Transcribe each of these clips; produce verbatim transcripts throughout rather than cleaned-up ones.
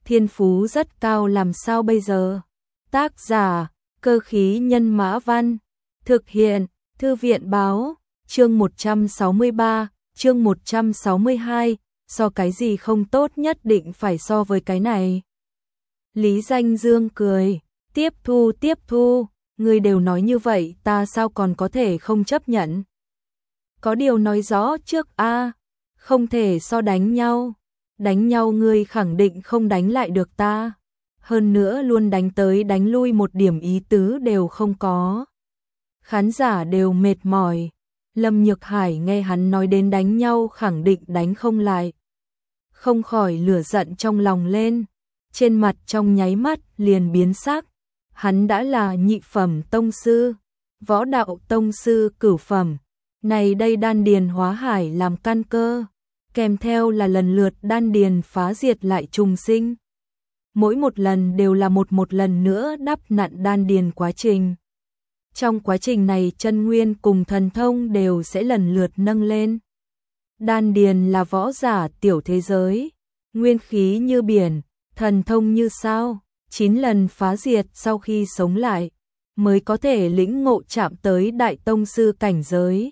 thiên phú rất cao làm sao bây giờ? Tác giả, Cơ khí nhân mã văn, thực hiện, Thư viện báo, chương một trăm sáu mươi ba, chương một trăm sáu mươi hai, so cái gì không tốt nhất định phải so với cái này. Lý Danh Dương cười, tiếp thu tiếp thu, người đều nói như vậy ta sao còn có thể không chấp nhận. Có điều nói rõ trước a, không thể so đánh nhau, đánh nhau ngươi khẳng định không đánh lại được ta, hơn nữa luôn đánh tới đánh lui một điểm ý tứ đều không có. Khán giả đều mệt mỏi, Lâm Nhược Hải nghe hắn nói đến đánh nhau khẳng định đánh không lại. Không khỏi lửa giận trong lòng lên, trên mặt trong nháy mắt liền biến sắc, hắn đã là nhị phẩm tông sư, võ đạo tông sư cửu phẩm, này đây đan điền hóa hải làm căn cơ, kèm theo là lần lượt đan điền phá diệt lại trùng sinh. Mỗi một lần đều là một một lần nữa đắp nặn đan điền quá trình. Trong quá trình này chân nguyên cùng thần thông đều sẽ lần lượt nâng lên. Đan điền là võ giả tiểu thế giới, nguyên khí như biển, thần thông như sao, chín lần phá diệt sau khi sống lại, mới có thể lĩnh ngộ chạm tới đại tông sư cảnh giới.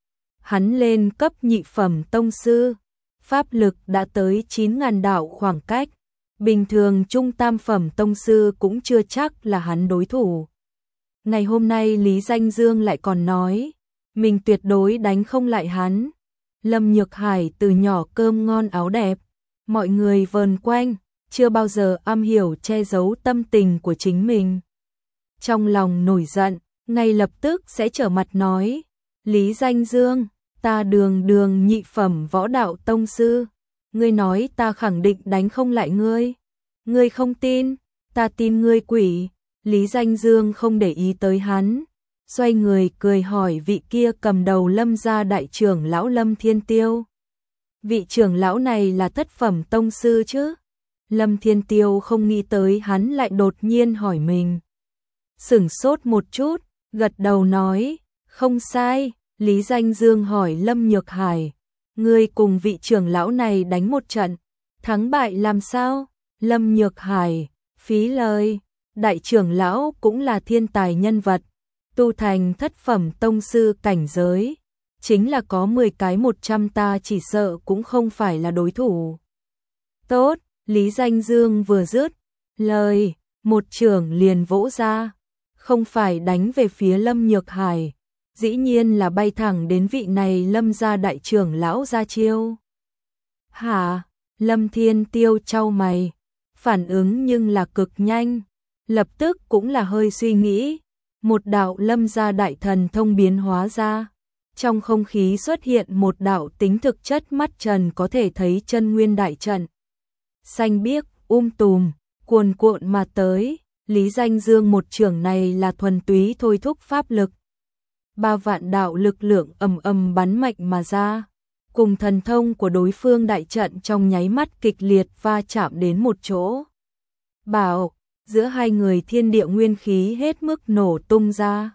Hắn lên cấp nhị phẩm tông sư, pháp lực đã tới chín ngàn đạo khoảng cách, bình thường trung tam phẩm tông sư cũng chưa chắc là hắn đối thủ. Ngày hôm nay Lý Danh Dương lại còn nói, mình tuyệt đối đánh không lại hắn. Lâm Nhược Hải từ nhỏ cơm ngon áo đẹp, mọi người vờn quanh, chưa bao giờ am hiểu che giấu tâm tình của chính mình. Trong lòng nổi giận, ngay lập tức sẽ trở mặt nói, Lý Danh Dương, ta đường đường nhị phẩm võ đạo tông sư, ngươi nói ta khẳng định đánh không lại ngươi. Ngươi không tin, ta tin ngươi quỷ. Lý Danh Dương không để ý tới hắn, xoay người cười hỏi vị kia cầm đầu Lâm gia đại trưởng lão Lâm Thiên Tiêu. Vị trưởng lão này là thất phẩm tông sư chứ? Lâm Thiên Tiêu không nghĩ tới hắn lại đột nhiên hỏi mình. Sửng sốt một chút, gật đầu nói, không sai. Lý Danh Dương hỏi Lâm Nhược Hải, ngươi cùng vị trưởng lão này đánh một trận, thắng bại làm sao? Lâm Nhược Hải, phí lời, đại trưởng lão cũng là thiên tài nhân vật, tu thành thất phẩm tông sư cảnh giới, chính là có mười cái một trăm ta chỉ sợ cũng không phải là đối thủ. Tốt, Lý Danh Dương vừa dứt lời, một trưởng liền vỗ ra, không phải đánh về phía Lâm Nhược Hải, dĩ nhiên là bay thẳng đến vị này Lâm gia đại trưởng lão ra chiêu. Hả? Lâm Thiên Tiêu chau mày, phản ứng nhưng là cực nhanh, lập tức cũng là hơi suy nghĩ, một đạo Lâm gia đại thần thông biến hóa ra, trong không khí xuất hiện một đạo tính thực chất mắt trần có thể thấy chân nguyên đại trận. Xanh biếc, um tùm, cuồn cuộn mà tới, Lý Danh Dương một trưởng này là thuần túy thôi thúc pháp lực. Ba vạn đạo lực lượng ầm ầm bắn mạnh mà ra, cùng thần thông của đối phương đại trận trong nháy mắt kịch liệt va chạm đến một chỗ. Bảo, giữa hai người thiên địa nguyên khí hết mức nổ tung ra.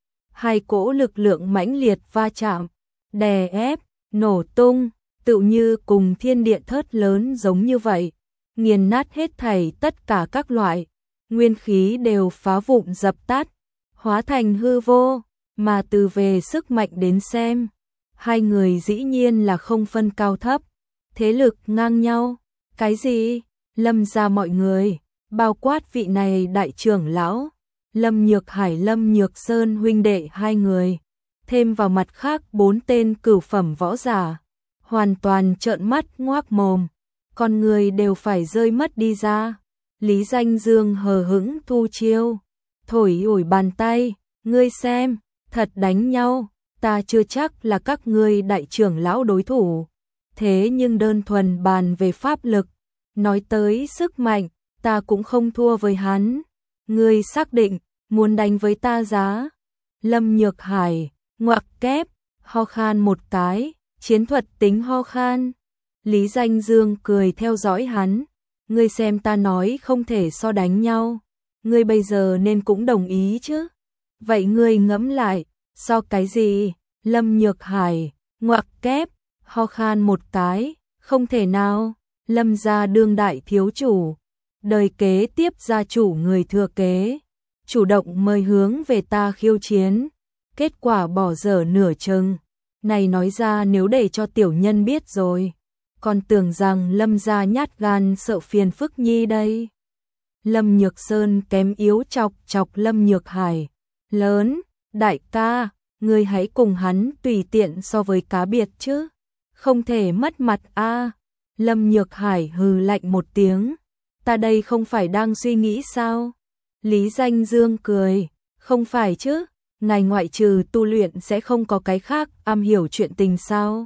Hai cỗ lực lượng mãnh liệt va chạm, đè ép, nổ tung, tự như cùng thiên địa thớt lớn giống như vậy, nghiền nát hết thảy tất cả các loại, nguyên khí đều phá vụn dập tắt, hóa thành hư vô, mà từ về sức mạnh đến xem, hai người dĩ nhiên là không phân cao thấp, thế lực ngang nhau. Cái gì? Lâm gia mọi người, bao quát vị này đại trưởng lão, Lâm Nhược Hải Lâm Nhược Sơn huynh đệ hai người, thêm vào mặt khác bốn tên cửu phẩm võ giả, hoàn toàn trợn mắt ngoác mồm, con người đều phải rơi mất đi ra. Lý Danh Dương hờ hững thu chiêu, thổi ủi bàn tay, ngươi xem, thật đánh nhau, ta chưa chắc là các ngươi đại trưởng lão đối thủ, thế nhưng đơn thuần bàn về pháp lực, nói tới sức mạnh, ta cũng không thua với hắn, ngươi xác định, muốn đánh với ta giá. Lâm Nhược Hải, ngoặc kép, ho khan một cái, chiến thuật tính ho khan. Lý Danh Dương cười theo dõi hắn, ngươi xem ta nói không thể so đánh nhau, ngươi bây giờ nên cũng đồng ý chứ. Vậy ngươi ngẫm lại, so cái gì? Lâm Nhược Hải, ngoặc kép, ho khan một cái, không thể nào, Lâm gia đương đại thiếu chủ, đời kế tiếp gia chủ người thừa kế, chủ động mời hướng về ta khiêu chiến, kết quả bỏ dở nửa chừng. Này nói ra nếu để cho tiểu nhân biết rồi, còn tưởng rằng Lâm gia nhát gan sợ phiền phức nhi đây. Lâm Nhược Sơn kém yếu chọc chọc Lâm Nhược Hải, lớn, đại ca, ngươi hãy cùng hắn tùy tiện so với cá biệt chứ, không thể mất mặt a. Lâm Nhược Hải hừ lạnh một tiếng, ta đây không phải đang suy nghĩ sao? Lý Danh Dương cười, không phải chứ, ngài ngoại trừ tu luyện sẽ không có cái khác am hiểu chuyện tình sao?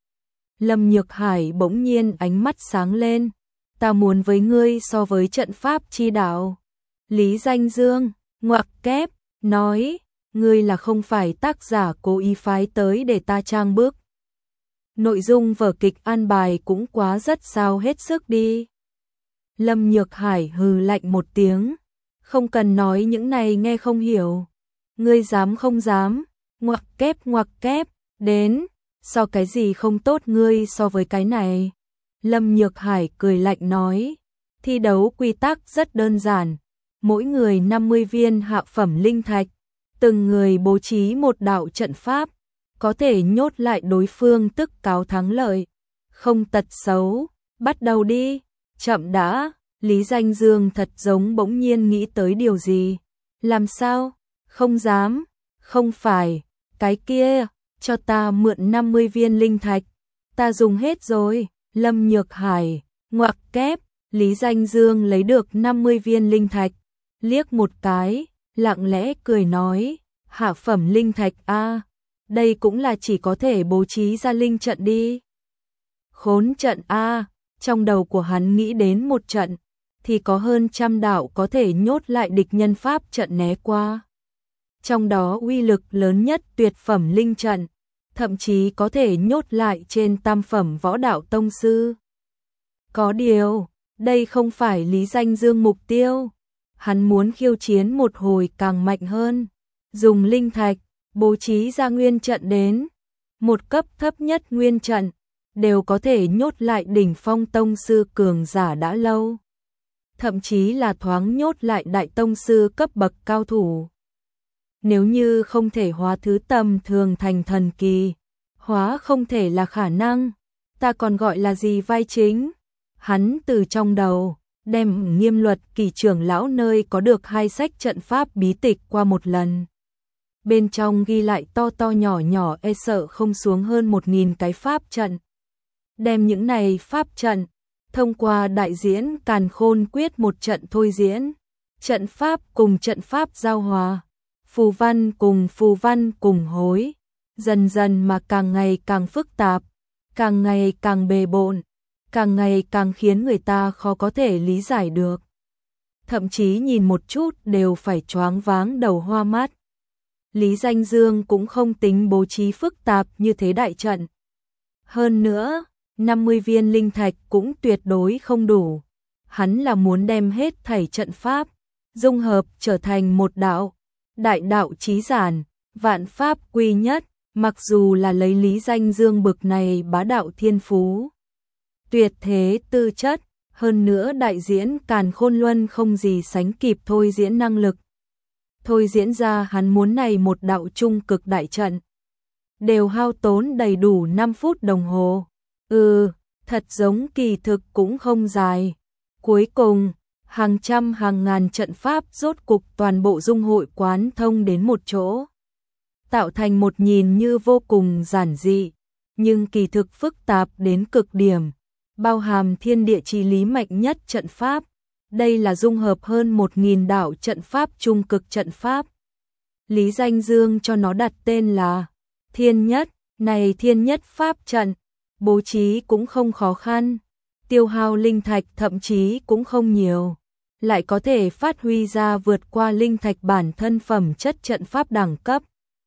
Lâm Nhược Hải bỗng nhiên ánh mắt sáng lên, ta muốn với ngươi so với trận pháp chi đạo. Lý Danh Dương, ngoặc kép, nói, ngươi là không phải tác giả cố ý phái tới để ta trang bức. Nội dung vở kịch an bài cũng quá rất sao hết sức đi. Lâm Nhược Hải hừ lạnh một tiếng, không cần nói những này nghe không hiểu. Ngươi dám không dám, ngoặc kép ngoặc kép, đến, so cái gì không tốt ngươi so với cái này. Lâm Nhược Hải cười lạnh nói, thi đấu quy tắc rất đơn giản, mỗi người năm mươi viên hạ phẩm linh thạch, từng người bố trí một đạo trận pháp, có thể nhốt lại đối phương tức cáo thắng lợi, không tật xấu, bắt đầu đi, chậm đã. Lý Danh Dương thật giống bỗng nhiên nghĩ tới điều gì, làm sao, không dám, không phải, cái kia, cho ta mượn năm mươi viên linh thạch, ta dùng hết rồi. Lâm Nhược Hải, ngoặc kép, Lý Danh Dương lấy được năm mươi viên linh thạch, liếc một cái, lặng lẽ cười nói, hạ phẩm linh thạch a, đây cũng là chỉ có thể bố trí ra linh trận đi. Khốn trận a, trong đầu của hắn nghĩ đến một trận, thì có hơn trăm đạo có thể nhốt lại địch nhân pháp trận né qua. Trong đó uy lực lớn nhất tuyệt phẩm linh trận, thậm chí có thể nhốt lại trên tam phẩm võ đạo tông sư. Có điều, đây không phải Lý Danh Dương mục tiêu. Hắn muốn khiêu chiến một hồi càng mạnh hơn, dùng linh thạch, bố trí ra nguyên trận đến. Một cấp thấp nhất nguyên trận, đều có thể nhốt lại đỉnh phong tông sư cường giả đã lâu. Thậm chí là thoáng nhốt lại đại tông sư cấp bậc cao thủ. Nếu như không thể hóa thứ tầm thường thành thần kỳ, hóa không thể là khả năng, ta còn gọi là gì vai chính? Hắn từ trong đầu, đem Nghiêm Luật Kỳ trưởng lão nơi có được hai sách trận pháp bí tịch qua một lần. Bên trong ghi lại to to nhỏ nhỏ e sợ không xuống hơn một nghìn cái pháp trận. Đem những này pháp trận, thông qua đại diễn Càn Khôn Quyết một trận thôi diễn, trận pháp cùng trận pháp giao hòa, phù văn cùng phù văn cùng hối, dần dần mà càng ngày càng phức tạp, càng ngày càng bề bộn, càng ngày càng khiến người ta khó có thể lý giải được. Thậm chí nhìn một chút đều phải choáng váng đầu hoa mắt. Lý Danh Dương cũng không tính bố trí phức tạp như thế đại trận. Hơn nữa, năm mươi viên linh thạch cũng tuyệt đối không đủ. Hắn là muốn đem hết thảy trận pháp, dung hợp trở thành một đạo, đại đạo chí giản, vạn pháp quy nhất, mặc dù là lấy Lý Danh Dương bực này bá đạo thiên phú. Tuyệt thế tư chất, hơn nữa đại diễn Càn Khôn Luân không gì sánh kịp thôi diễn năng lực. Thôi diễn ra hắn muốn này một đạo trung cực đại trận. Đều hao tốn đầy đủ năm phút đồng hồ. Ừ, thật giống kỳ thực cũng không dài. Cuối cùng, hàng trăm hàng ngàn trận pháp rốt cục toàn bộ dung hội quán thông đến một chỗ. Tạo thành một nhìn như vô cùng giản dị, nhưng kỳ thực phức tạp đến cực điểm. Bao hàm thiên địa chí lý mạnh nhất trận pháp. Đây là dung hợp hơn một nghìn đạo trận pháp trung cực trận pháp. Lý Danh Dương cho nó đặt tên là Thiên Nhất. Này Thiên Nhất pháp trận, bố trí cũng không khó khăn, tiêu hao linh thạch thậm chí cũng không nhiều, lại có thể phát huy ra vượt qua linh thạch bản thân phẩm chất trận pháp đẳng cấp.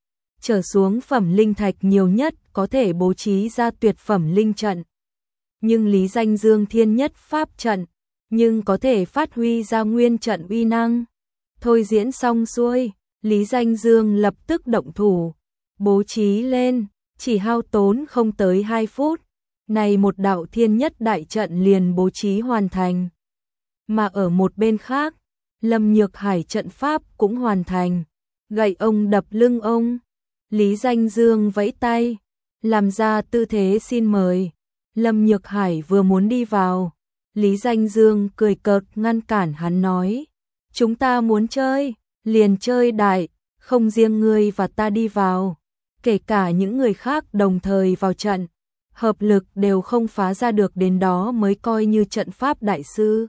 Trở xuống phẩm linh thạch nhiều nhất có thể bố trí ra tuyệt phẩm linh trận. Nhưng Lý Danh Dương Thiên Nhất pháp trận, nhưng có thể phát huy ra nguyên trận uy năng. Thôi diễn xong xuôi, Lý Danh Dương lập tức động thủ, bố trí lên, chỉ hao tốn không tới hai phút. Này một đạo Thiên Nhất đại trận liền bố trí hoàn thành. Mà ở một bên khác, Lâm Nhược Hải trận pháp cũng hoàn thành. Gậy ông đập lưng ông. Lý Danh Dương vẫy tay, làm ra tư thế xin mời. Lâm Nhược Hải vừa muốn đi vào, Lý Danh Dương cười cợt ngăn cản hắn nói: chúng ta muốn chơi, liền chơi đại, không riêng ngươi và ta đi vào, kể cả những người khác đồng thời vào trận, hợp lực đều không phá ra được, đến đó mới coi như trận pháp đại sư.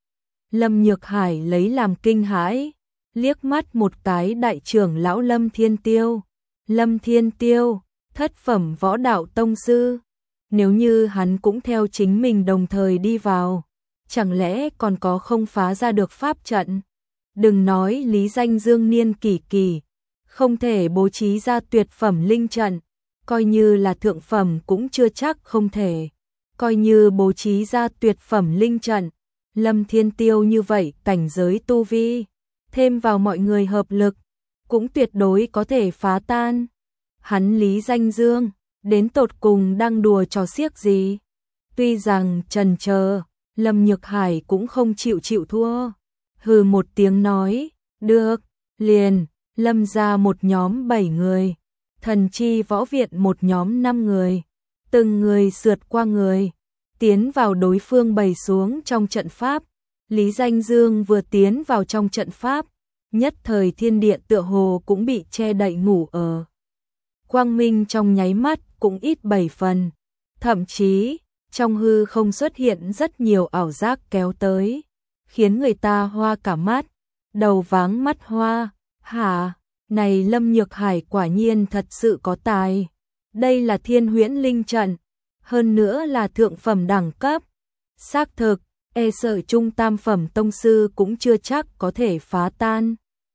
Lâm Nhược Hải lấy làm kinh hãi, liếc mắt một cái đại trưởng lão Lâm Thiên Tiêu. Lâm Thiên Tiêu, thất phẩm võ đạo tông sư. Nếu như hắn cũng theo chính mình đồng thời đi vào, chẳng lẽ còn có không phá ra được pháp trận? Đừng nói Lý Danh Dương niên kỷ kỳ, không thể bố trí ra tuyệt phẩm linh trận, coi như là thượng phẩm cũng chưa chắc không thể. Coi như bố trí ra tuyệt phẩm linh trận, Lâm Thiên Tiêu như vậy cảnh giới tu vi, thêm vào mọi người hợp lực, cũng tuyệt đối có thể phá tan. Hắn Lý Danh Dương, đến tột cùng đang đùa trò xiếc gì? Tuy rằng trần chờ, Lâm Nhược Hải cũng không chịu chịu thua. Hừ một tiếng nói, được, liền, Lâm ra một nhóm bảy người, Thần Chi Võ Viện một nhóm năm người, từng người sượt qua người, tiến vào đối phương bày xuống trong trận pháp. Lý Danh Dương vừa tiến vào trong trận pháp, nhất thời thiên địa tựa hồ cũng bị che đậy ngủ ở. Quang minh trong nháy mắt cũng ít bảy phần, thậm chí trong hư không xuất hiện rất nhiều ảo giác kéo tới, khiến người ta hoa cả mắt, đầu váng mắt hoa. Hả, này Lâm Nhược Hải quả nhiên thật sự có tài. Đây là Thiên Huyễn Linh trận, hơn nữa là thượng phẩm đẳng cấp. Xác thực, e sợ trung tam phẩm tông sư cũng chưa chắc có thể phá tan.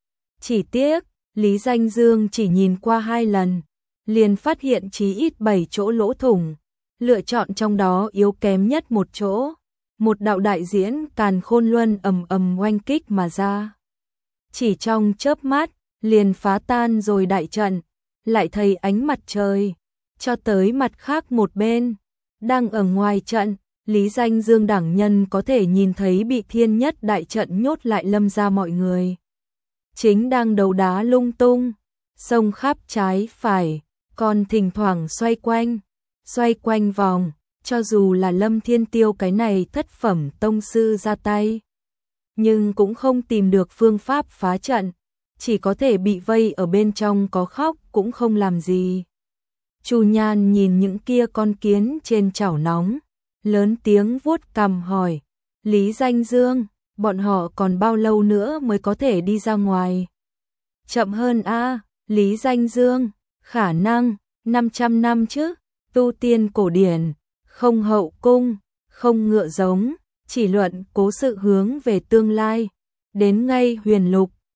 Chỉ tiếc, Lý Danh Dương chỉ nhìn qua hai lần, liền phát hiện chí ít bảy chỗ lỗ thủng, lựa chọn trong đó yếu kém nhất một chỗ. Một đạo đại diễn càn khôn luân ầm ầm oanh kích mà ra. Chỉ trong chớp mắt, liền phá tan rồi đại trận, lại thấy ánh mặt trời, cho tới mặt khác một bên. Đang ở ngoài trận, Lý Danh Dương đẳng nhân có thể nhìn thấy bị thiên nhất đại trận nhốt lại Lâm ra mọi người. Chính đang đấu đá lung tung, xông khắp trái phải, còn thỉnh thoảng xoay quanh, xoay quanh vòng, cho dù là Lâm Thiên Tiêu cái này thất phẩm tông sư ra tay, nhưng cũng không tìm được phương pháp phá trận, chỉ có thể bị vây ở bên trong, có khóc cũng không làm gì. Chu Nhan nhìn những kia con kiến trên chảo nóng, lớn tiếng vuốt cằm hỏi, Lý Danh Dương, bọn họ còn bao lâu nữa mới có thể đi ra ngoài? Chậm hơn a, Lý Danh Dương, khả năng năm trăm năm chứ, tu tiên cổ điển, không hậu cung, không ngựa giống, chỉ luận cố sự hướng về tương lai, đến ngay huyền lục,